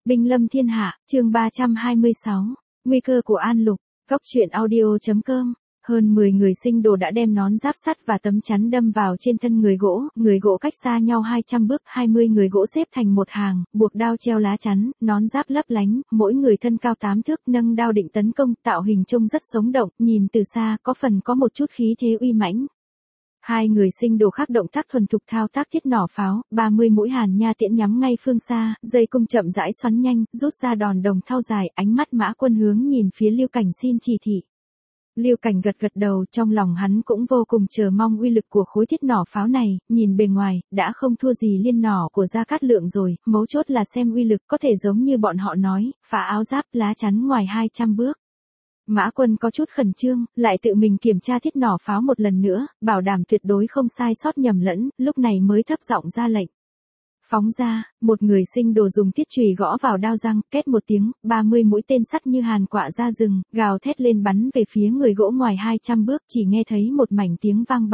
Binh lâm thiên hạ, chương 326, nguy cơ của An Lục, góc truyện audio.com. Hơn 10 người sinh đồ đã đem nón giáp sắt và tấm chắn đâm vào trên thân người gỗ cách xa nhau 200 bước, 20 người gỗ xếp thành một hàng, buộc đao treo lá chắn, nón giáp lấp lánh, mỗi người thân cao 8 thước, nâng đao định tấn công, tạo hình trông rất sống động, nhìn từ xa có một chút khí thế uy mãnh. Hai người sinh đồ khác động tác thuần thục thao tác thiết nỏ pháo, 30 mũi hàn nha tiễn nhắm ngay phương xa, dây cung chậm rãi xoắn nhanh, rút ra đòn đồng thau dài, ánh mắt Mã Quân hướng nhìn phía Lưu Cảnh xin chỉ thị. Lưu Cảnh gật đầu, trong lòng hắn cũng vô cùng chờ mong uy lực của khối thiết nỏ pháo này, nhìn bề ngoài, đã không thua gì liên nỏ của Gia Cát Lượng rồi, mấu chốt là xem uy lực có thể giống như bọn họ nói, phá áo giáp lá chắn ngoài 200 bước. Mã Quân có chút khẩn trương, lại tự mình kiểm tra thiết nỏ pháo một lần nữa, bảo đảm tuyệt đối không sai sót nhầm lẫn, lúc này mới thấp giọng ra lệnh. Phóng ra, một người sinh đồ dùng thiết chùy gõ vào đao răng, két một tiếng, 30 mũi tên sắt như hàn quạ ra rừng, gào thét lên bắn về phía người gỗ ngoài 200 bước, chỉ nghe thấy một mảnh tiếng vang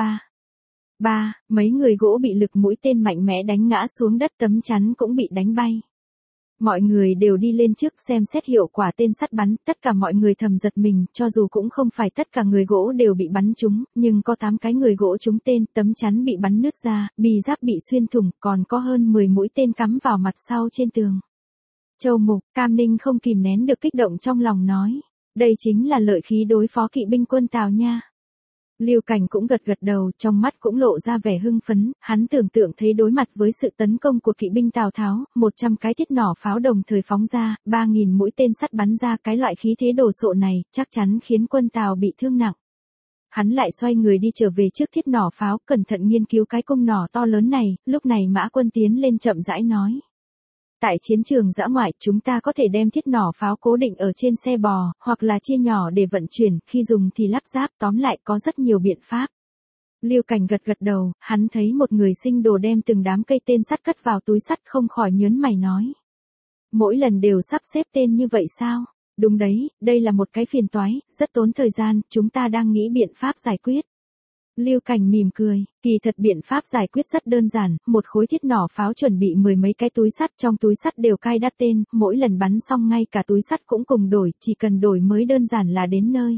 ba, mấy người gỗ bị lực mũi tên mạnh mẽ đánh ngã xuống đất, tấm chắn cũng bị đánh bay. Mọi người đều đi lên trước xem xét hiệu quả tên sắt bắn, tất cả mọi người thầm giật mình, cho dù cũng không phải tất cả người gỗ đều bị bắn trúng, nhưng có 8 cái người gỗ trúng tên, tấm chắn bị bắn nứt ra, bì giáp bị xuyên thủng, còn có hơn 10 mũi tên cắm vào mặt sau trên tường. Châu Mục, Cam Ninh không kìm nén được kích động trong lòng nói, đây chính là lợi khí đối phó kỵ binh quân Tào nha. Lưu Cảnh cũng gật đầu, trong mắt cũng lộ ra vẻ hưng phấn, hắn tưởng tượng thấy đối mặt với sự tấn công của kỵ binh Tào Tháo, 100 cái thiết nỏ pháo đồng thời phóng ra, 3.000 mũi tên sắt bắn ra, cái loại khí thế đồ sộ này, chắc chắn khiến quân Tào bị thương nặng. Hắn lại xoay người đi trở về trước thiết nỏ pháo, cẩn thận nghiên cứu cái cung nỏ to lớn này, lúc này Mã Quân tiến lên chậm rãi nói. Tại chiến trường dã ngoại, chúng ta có thể đem thiết nỏ pháo cố định ở trên xe bò, hoặc là chia nhỏ để vận chuyển, khi dùng thì lắp ráp, tóm lại có rất nhiều biện pháp. Lưu Cảnh gật đầu, hắn thấy một người sinh đồ đem từng đám cây tên sắt cất vào túi sắt, không khỏi nhớn mày nói. Mỗi lần đều sắp xếp tên như vậy sao? Đúng đấy, đây là một cái phiền toái, rất tốn thời gian, chúng ta đang nghĩ biện pháp giải quyết. Lưu Cảnh mỉm cười, kỳ thật biện pháp giải quyết rất đơn giản, một khối thiết nỏ pháo chuẩn bị 10 mấy cái túi sắt, trong túi sắt đều cài đặt tên, mỗi lần bắn xong ngay cả túi sắt cũng cùng đổi, chỉ cần đổi mới đơn giản là đến nơi.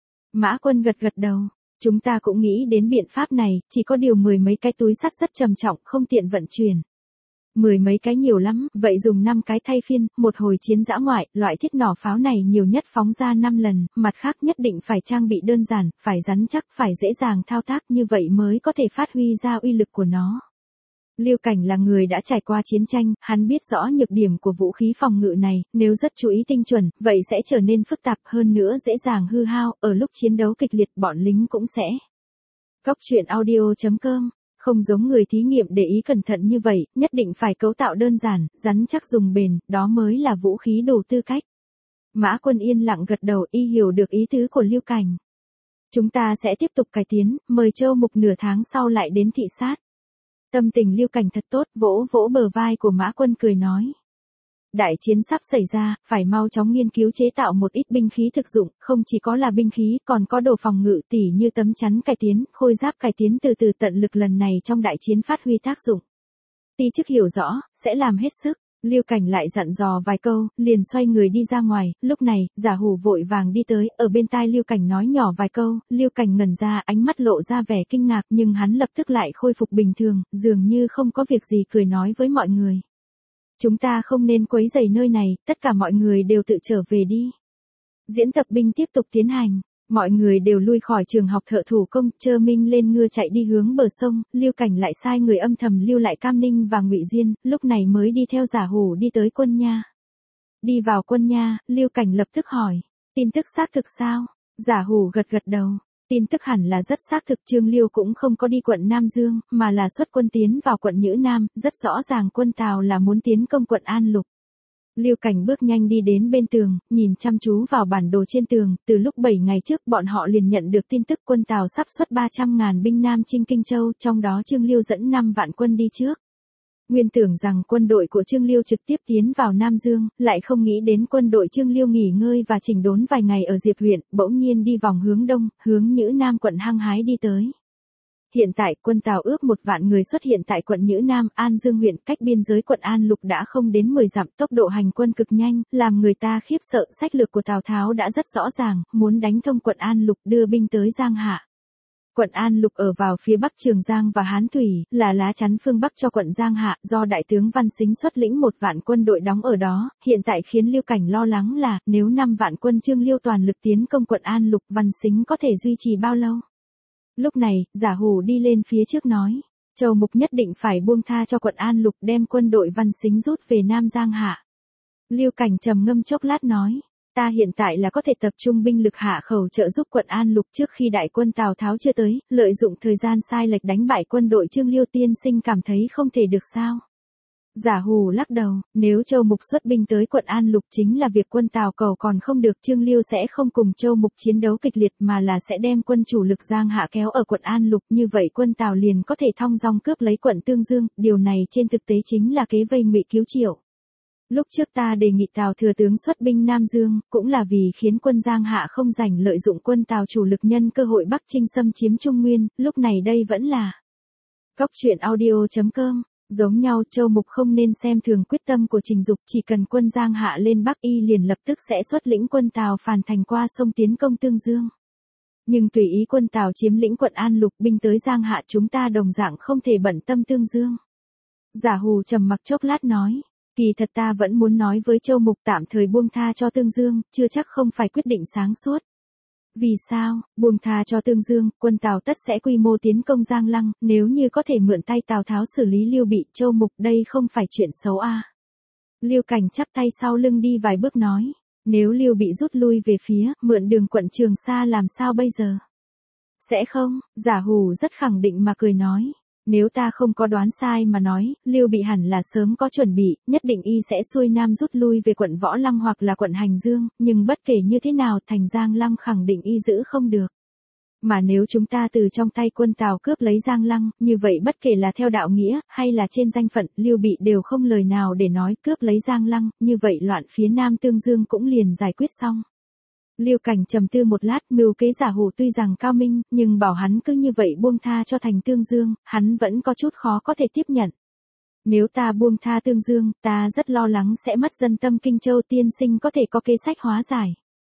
Mã Quân gật đầu, chúng ta cũng nghĩ đến biện pháp này, chỉ có điều 10 mấy cái túi sắt rất trầm trọng, không tiện vận chuyển. 10 mấy cái nhiều lắm, vậy dùng 5 cái thay phiên, một hồi chiến dã ngoại, loại thiết nỏ pháo này nhiều nhất phóng ra 5 lần, mặt khác nhất định phải trang bị đơn giản, phải rắn chắc, phải dễ dàng thao tác, như vậy mới có thể phát huy ra uy lực của nó. Lưu Cảnh là người đã trải qua chiến tranh, hắn biết rõ nhược điểm của vũ khí phòng ngự này, nếu rất chú ý tinh chuẩn, vậy sẽ trở nên phức tạp hơn nữa dễ dàng hư hao, ở lúc chiến đấu kịch liệt bọn lính cũng sẽ. Góc truyện audio.com. Không giống người thí nghiệm để ý cẩn thận như vậy, nhất định phải cấu tạo đơn giản, rắn chắc dùng bền, đó mới là vũ khí đủ tư cách. Mã Quân yên lặng gật đầu, y hiểu được ý tứ của Lưu Cảnh. Chúng ta sẽ tiếp tục cải tiến, mời Châu Mục nửa tháng sau lại đến thị sát. Tâm tình Lưu Cảnh thật tốt, vỗ bờ vai của Mã Quân cười nói. Đại chiến sắp xảy ra, phải mau chóng nghiên cứu chế tạo một ít binh khí thực dụng, không chỉ có là binh khí, còn có đồ phòng ngự tỉ như tấm chắn cải tiến, khôi giáp cải tiến, từ từ tận lực lần này trong đại chiến phát huy tác dụng. Ti chức hiểu rõ, sẽ làm hết sức. Lưu Cảnh lại dặn dò vài câu, liền xoay người đi ra ngoài, lúc này, Giả Hủ vội vàng đi tới, ở bên tai Lưu Cảnh nói nhỏ vài câu, Lưu Cảnh ngẩn ra, ánh mắt lộ ra vẻ kinh ngạc, nhưng hắn lập tức lại khôi phục bình thường, dường như không có việc gì, cười nói với mọi người. Chúng ta không nên quấy rầy nơi này, tất cả mọi người đều tự trở về đi. Diễn tập binh tiếp tục tiến hành, mọi người đều lui khỏi trường học thợ thủ công, Trơ Minh lên ngựa chạy đi hướng bờ sông, Lưu Cảnh lại sai người âm thầm lưu lại Cam Ninh và Ngụy Diên, lúc này mới đi theo Giả Hủ đi tới quân nha. Đi vào quân nha, Lưu Cảnh lập tức hỏi, tin tức xác thực sao? Giả Hủ gật đầu. Tin tức hẳn là rất xác thực, Trương Liêu cũng không có đi quận Nam Dương, mà là xuất quân tiến vào quận Nhữ Nam, rất rõ ràng quân Tào là muốn tiến công quận An Lục. Lưu Cảnh bước nhanh đi đến bên tường, nhìn chăm chú vào bản đồ trên tường, từ lúc 7 ngày trước bọn họ liền nhận được tin tức quân Tào sắp xuất 300.000 binh Nam chinh Kinh Châu, trong đó Trương Liêu dẫn 5 vạn quân đi trước. Nguyên tưởng rằng quân đội của Trương Liêu trực tiếp tiến vào Nam Dương, lại không nghĩ đến quân đội Trương Liêu nghỉ ngơi và chỉnh đốn vài ngày ở Diệp huyện, bỗng nhiên đi vòng hướng đông, hướng Nhữ Nam quận hăng hái đi tới. Hiện tại, quân Tào ước 1 vạn người xuất hiện tại quận Nhữ Nam, An Dương huyện, cách biên giới quận An Lục đã không đến 10 dặm, tốc độ hành quân cực nhanh, làm người ta khiếp sợ. Sách lược của Tào Tháo đã rất rõ ràng, muốn đánh thông quận An Lục, đưa binh tới Giang Hạ. Quận An Lục ở vào phía bắc Trường Giang và Hán Thủy, là lá chắn phương bắc cho quận Giang Hạ, do đại tướng Văn Sính xuất lĩnh 1 vạn quân đội đóng ở đó. Hiện tại khiến Liêu Cảnh lo lắng là, nếu 5 vạn quân Trương Liêu toàn lực tiến công quận An Lục, Văn Sính có thể duy trì bao lâu? Lúc này, Giả Hủ đi lên phía trước nói, Châu Mục nhất định phải buông tha cho quận An Lục, đem quân đội Văn Sính rút về Nam Giang Hạ. Liêu Cảnh trầm ngâm chốc lát nói, ta hiện tại là có thể tập trung binh lực hạ khẩu trợ giúp quận An Lục trước khi đại quân Tào Tháo chưa tới, lợi dụng thời gian sai lệch đánh bại quân đội Trương Liêu. Tiên sinh cảm thấy không thể được sao? Giả Hủ lắc đầu, nếu Châu Mục xuất binh tới quận An Lục chính là việc quân Tào cầu còn không được, Trương Liêu sẽ không cùng Châu Mục chiến đấu kịch liệt mà là sẽ đem quân chủ lực Giang Hạ kéo ở quận An Lục, như vậy quân Tào liền có thể thong dong cướp lấy quận Tương Dương, điều này trên thực tế chính là kế vây Ngụy cứu Triệu. Lúc trước ta đề nghị Tào thừa tướng xuất binh Nam Dương, cũng là vì khiến quân Giang Hạ không rảnh lợi dụng quân Tào chủ lực nhân cơ hội Bắc Chinh xâm chiếm Trung Nguyên, lúc này đây vẫn là. Góc truyện audio.com. Giống nhau, Châu Mục không nên xem thường quyết tâm của Trình Dục, chỉ cần quân Giang Hạ lên Bắc y liền lập tức sẽ xuất lĩnh quân Tào phàn thành qua sông tiến công Tương Dương. Nhưng tùy ý quân Tào chiếm lĩnh quận An Lục binh tới Giang Hạ, chúng ta đồng dạng không thể bận tâm Tương Dương. Giả Hủ trầm mặc chốc lát nói, kỳ thật ta vẫn muốn nói với Châu Mục tạm thời buông tha cho Tương Dương, chưa chắc không phải quyết định sáng suốt. Vì sao? Buông tha cho Tương Dương, quân Tào tất sẽ quy mô tiến công Giang Lăng, nếu như có thể mượn tay Tào Tháo xử lý Liêu Bị, Châu Mục, đây không phải chuyện xấu à. Liêu Cảnh chắp tay sau lưng đi vài bước nói, nếu Liêu Bị rút lui về phía, mượn đường quận Trường Sa làm sao bây giờ? Sẽ không, Giả Hủ rất khẳng định mà cười nói. Nếu ta không có đoán sai mà nói, Liêu Bị hẳn là sớm có chuẩn bị, nhất định y sẽ xuôi nam rút lui về quận Võ Lăng hoặc là quận Hành Dương, nhưng bất kể như thế nào thành Giang Lăng khẳng định y giữ không được. Mà nếu chúng ta từ trong tay quân Tào cướp lấy Giang Lăng, như vậy bất kể là theo đạo nghĩa, hay là trên danh phận, Liêu Bị đều không lời nào để nói cướp lấy Giang Lăng, như vậy loạn phía Nam Tương Dương cũng liền giải quyết xong. Liêu Cảnh trầm tư một lát, mưu kế Giả Hủ tuy rằng cao minh, nhưng bảo hắn cứ như vậy buông tha cho thành Tương Dương, hắn vẫn có chút khó có thể tiếp nhận. Nếu ta buông tha Tương Dương, ta rất lo lắng sẽ mất dân tâm Kinh Châu, tiên sinh có thể có kế sách hóa giải.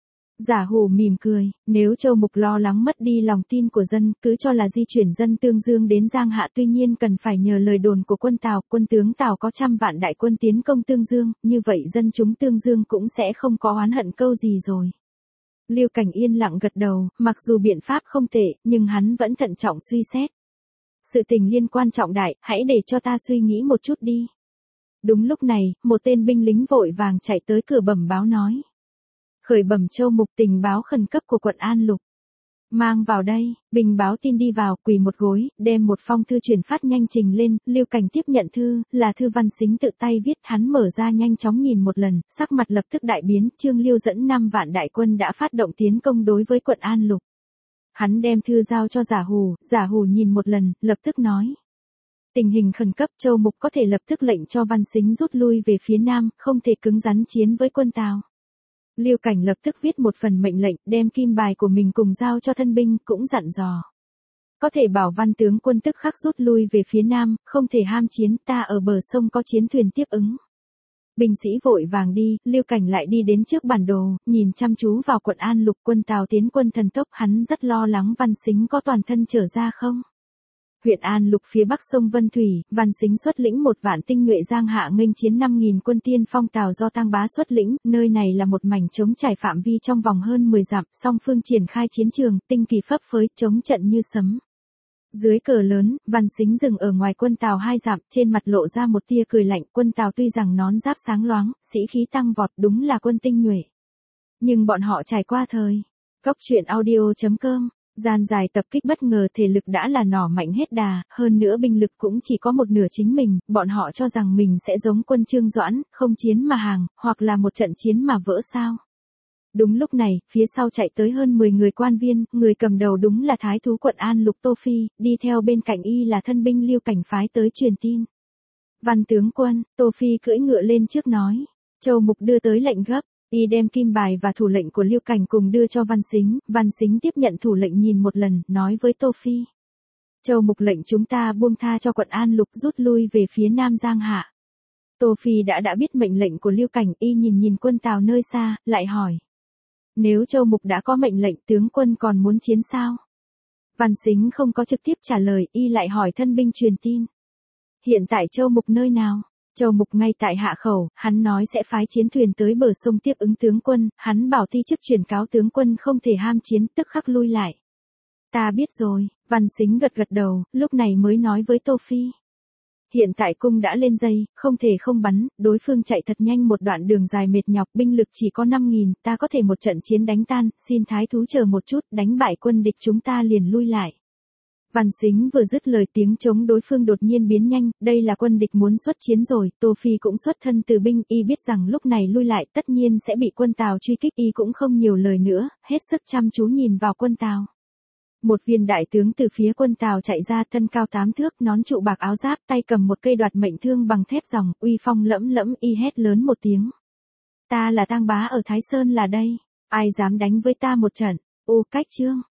Giả Hủ mỉm cười, nếu Châu Mục lo lắng mất đi lòng tin của dân, cứ cho là di chuyển dân Tương Dương đến Giang Hạ, tuy nhiên cần phải nhờ lời đồn của quân Tào, quân tướng Tào có 100 vạn đại quân tiến công Tương Dương, như vậy dân chúng Tương Dương cũng sẽ không có oán hận câu gì rồi. Liêu Cảnh yên lặng gật đầu, mặc dù biện pháp không tệ, nhưng hắn vẫn thận trọng suy xét. Sự tình liên quan trọng đại, hãy để cho ta suy nghĩ một chút đi. Đúng lúc này, một tên binh lính vội vàng chạy tới cửa bẩm báo nói. Khởi bẩm Châu Mục, tình báo khẩn cấp của quận An Lục. Mang vào đây, binh báo tin đi vào, quỳ một gối, đem một phong thư chuyển phát nhanh trình lên, Liêu Cảnh tiếp nhận thư, là thư Văn Sính tự tay viết, hắn mở ra nhanh chóng nhìn một lần, sắc mặt lập tức đại biến, Trương Liêu dẫn 5 vạn đại quân đã phát động tiến công đối với quận An Lục. Hắn đem thư giao cho Giả Hủ nhìn một lần, lập tức nói. Tình hình khẩn cấp, Châu Mục có thể lập tức lệnh cho Văn Sính rút lui về phía Nam, không thể cứng rắn chiến với quân Tào. Liêu Cảnh lập tức viết một phần mệnh lệnh, đem kim bài của mình cùng giao cho thân binh, cũng dặn dò. Có thể bảo Văn tướng quân tức khắc rút lui về phía Nam, không thể ham chiến, ta ở bờ sông có chiến thuyền tiếp ứng. Binh sĩ vội vàng đi, Liêu Cảnh lại đi đến trước bản đồ, nhìn chăm chú vào quận An Lục, quân Tào tiến quân thần tốc, hắn rất lo lắng Văn Sính có toàn thân trở ra không. Huyện An Lục phía bắc sông Vân Thủy, Văn Sính xuất lĩnh 1 vạn tinh nhuệ Giang Hạ nghênh chiến 5.000 quân tiên phong Tào do Tang Bá xuất lĩnh, nơi này là một mảnh trống trải phạm vi trong vòng hơn 10 dặm, song phương triển khai chiến trường, tinh kỳ phấp phới, chống trận như sấm. Dưới cờ lớn, Văn Sính dừng ở ngoài quân Tào 2 dặm, trên mặt lộ ra một tia cười lạnh, quân Tào tuy rằng nón giáp sáng loáng, sĩ khí tăng vọt, đúng là quân tinh nhuệ. Nhưng bọn họ trải qua thời. Góc truyện audio.com. Gian dài tập kích bất ngờ, thể lực đã là nỏ mạnh hết đà, hơn nữa binh lực cũng chỉ có một nửa chính mình, bọn họ cho rằng mình sẽ giống quân Trương Doãn, không chiến mà hàng, hoặc là một trận chiến mà vỡ sao. Đúng lúc này, phía sau chạy tới hơn 10 người quan viên, người cầm đầu đúng là thái thú quận An Lục Tô Phi, đi theo bên cạnh y là thân binh Liêu Cảnh phái tới truyền tin. Văn tướng quân, Tô Phi cưỡi ngựa lên trước nói, Châu Mục đưa tới lệnh gấp. Y đem kim bài và thủ lệnh của Liêu Cảnh cùng đưa cho Văn Sính tiếp nhận thủ lệnh nhìn một lần, nói với Tô Phi. Châu Mục lệnh chúng ta buông tha cho quận An Lục rút lui về phía Nam Giang Hạ. Tô Phi đã biết mệnh lệnh của Lưu Cảnh, y nhìn quân Tào nơi xa, lại hỏi. Nếu Châu Mục đã có mệnh lệnh, tướng quân còn muốn chiến sao? Văn Sính không có trực tiếp trả lời, y lại hỏi thân binh truyền tin. Hiện tại Châu Mục nơi nào? Châu Mục ngay tại Hạ Khẩu, hắn nói sẽ phái chiến thuyền tới bờ sông tiếp ứng tướng quân, hắn bảo ti chức truyền cáo tướng quân không thể ham chiến, tức khắc lui lại. Ta biết rồi, Văn Sính gật đầu, lúc này mới nói với Tô Phi. Hiện tại cung đã lên dây, không thể không bắn, đối phương chạy thật nhanh một đoạn đường dài mệt nhọc, binh lực chỉ có 5.000, ta có thể một trận chiến đánh tan, xin thái thú chờ một chút, đánh bại quân địch chúng ta liền lui lại. Văn Sính vừa dứt lời, tiếng chống đối phương đột nhiên biến nhanh, đây là quân địch muốn xuất chiến rồi, Tô Phi cũng xuất thân từ binh, y biết rằng lúc này lui lại tất nhiên sẽ bị quân Tào truy kích, y cũng không nhiều lời nữa, hết sức chăm chú nhìn vào quân Tào. Một viên đại tướng từ phía quân Tào chạy ra, thân cao 8 thước, nón trụ bạc áo giáp, tay cầm một cây đoạt mệnh thương bằng thép ròng, uy phong lẫm lẫm, y hét lớn một tiếng. Ta là Tang bá ở Thái Sơn là đây, ai dám đánh với ta một trận? Cách Chương